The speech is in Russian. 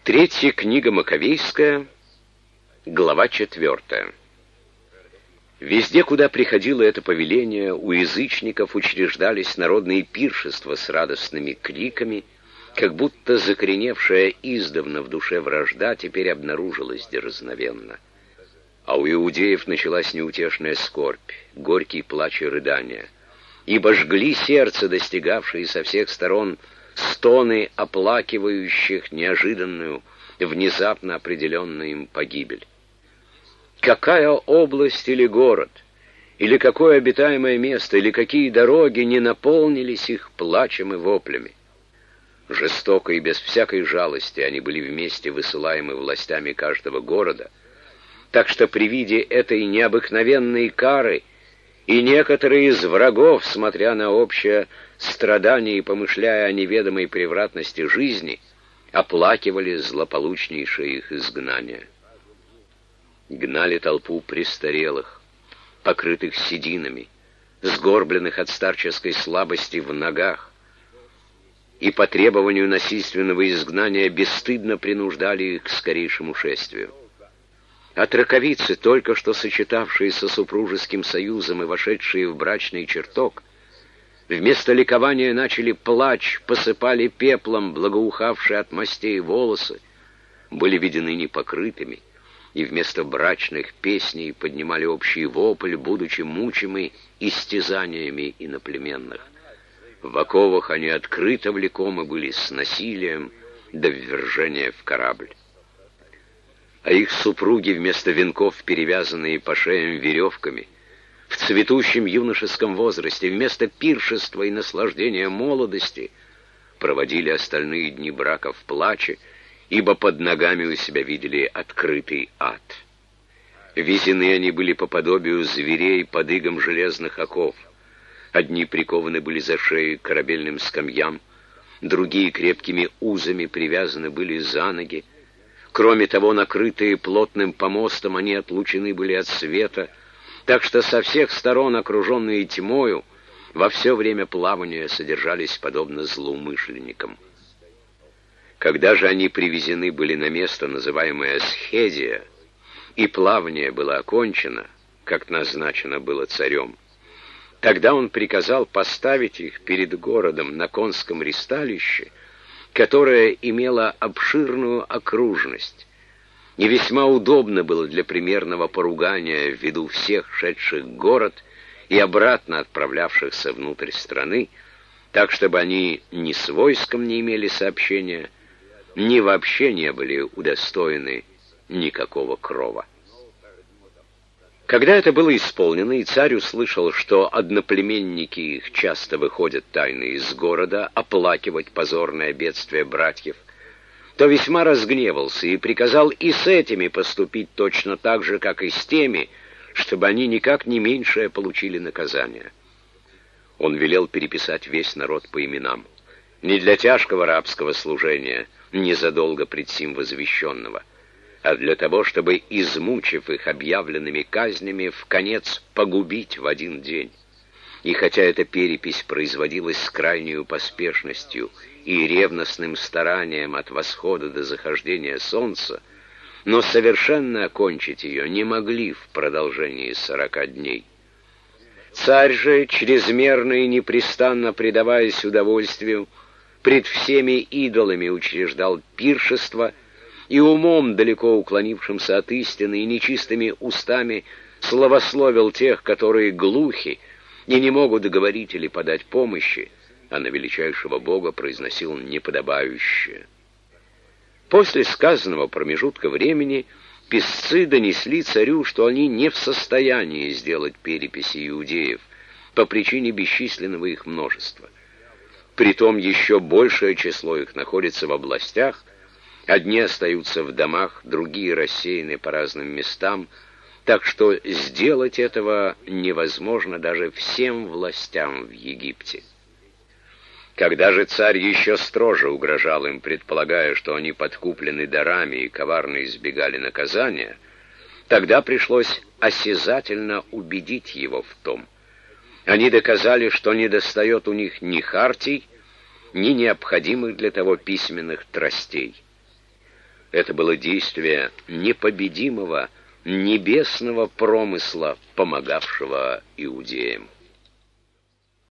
Третья книга Маковейская, глава 4. Везде, куда приходило это повеление, у язычников учреждались народные пиршества с радостными криками, как будто закореневшая издавна в душе вражда теперь обнаружилась дерзновенно. А у иудеев началась неутешная скорбь, горький плач и рыдания, ибо жгли сердце, достигавшие со всех сторон стоны оплакивающих неожиданную, внезапно определенную им погибель. Какая область или город, или какое обитаемое место, или какие дороги не наполнились их плачем и воплями? Жестоко и без всякой жалости они были вместе высылаемы властями каждого города, так что при виде этой необыкновенной кары и некоторые из врагов, смотря на общее страдание и помышляя о неведомой превратности жизни, оплакивали злополучнейшее их изгнание. Гнали толпу престарелых, покрытых сединами, сгорбленных от старческой слабости в ногах, и по требованию насильственного изгнания бесстыдно принуждали их к скорейшему шествию. Отроковицы, только что сочетавшиеся супружеским союзом и вошедшие в брачный чертог, вместо ликования начали плач, посыпали пеплом благоухавшие от мастей волосы, были видены непокрытыми, и вместо брачных песней поднимали общий вопль, будучи мучимы истязаниями иноплеменных. В оковах они открыто влекомы были с насилием до ввержения в корабль. А их супруги, вместо венков, перевязанные по шеям веревками, в цветущем юношеском возрасте, вместо пиршества и наслаждения молодости, проводили остальные дни брака в плаче, ибо под ногами у себя видели открытый ад. Везены они были по подобию зверей под игом железных оков. Одни прикованы были за шею к корабельным скамьям, другие крепкими узами привязаны были за ноги. Кроме того, накрытые плотным помостом, они отлучены были от света, так что со всех сторон, окруженные тьмою, во все время плавания содержались подобно злоумышленникам. Когда же они привезены были на место, называемое Схедия, и плавание было окончено, как назначено было царем, тогда он приказал поставить их перед городом на конском ристалище, которое имело обширную окружность, и весьма удобно было для примерного поругания ввиду всех шедших в город и обратно отправлявшихся внутрь страны, так, чтобы они ни с войском не имели сообщения, ни вообще не были удостоены никакого крова. Когда это было исполнено, и царь услышал, что одноплеменники их часто выходят тайно из города оплакивать позорное бедствие братьев, то весьма разгневался и приказал и с этими поступить точно так же, как и с теми, чтобы они никак не меньшее получили наказание. Он велел переписать весь народ по именам, не для тяжкого рабского служения, незадолго пред сим возвещенного, а для того, чтобы, измучив их объявленными казнями, вконец погубить в один день. И хотя эта перепись производилась с крайней поспешностью и ревностным старанием от восхода до захождения солнца, но совершенно окончить ее не могли в продолжении 40 дней. Царь же, чрезмерно и непрестанно предаваясь удовольствию, пред всеми идолами учреждал пиршество, и умом, далеко уклонившимся от истины, и нечистыми устами славословил тех, которые глухи и не могут говорить или подать помощи, а на величайшего Бога произносил неподобающее. После сказанного промежутка времени писцы донесли царю, что они не в состоянии сделать переписи иудеев по причине бесчисленного их множества. Притом еще большее число их находится в областях, одни остаются в домах, другие рассеяны по разным местам, так что сделать этого невозможно даже всем властям в Египте. Когда же царь еще строже угрожал им, предполагая, что они подкуплены дарами и коварно избегали наказания, тогда пришлось осязательно убедить его в том. Они доказали, что недостает у них ни хартий, ни необходимых для того письменных тростей. Это было действие непобедимого, небесного промысла, помогавшего иудеям.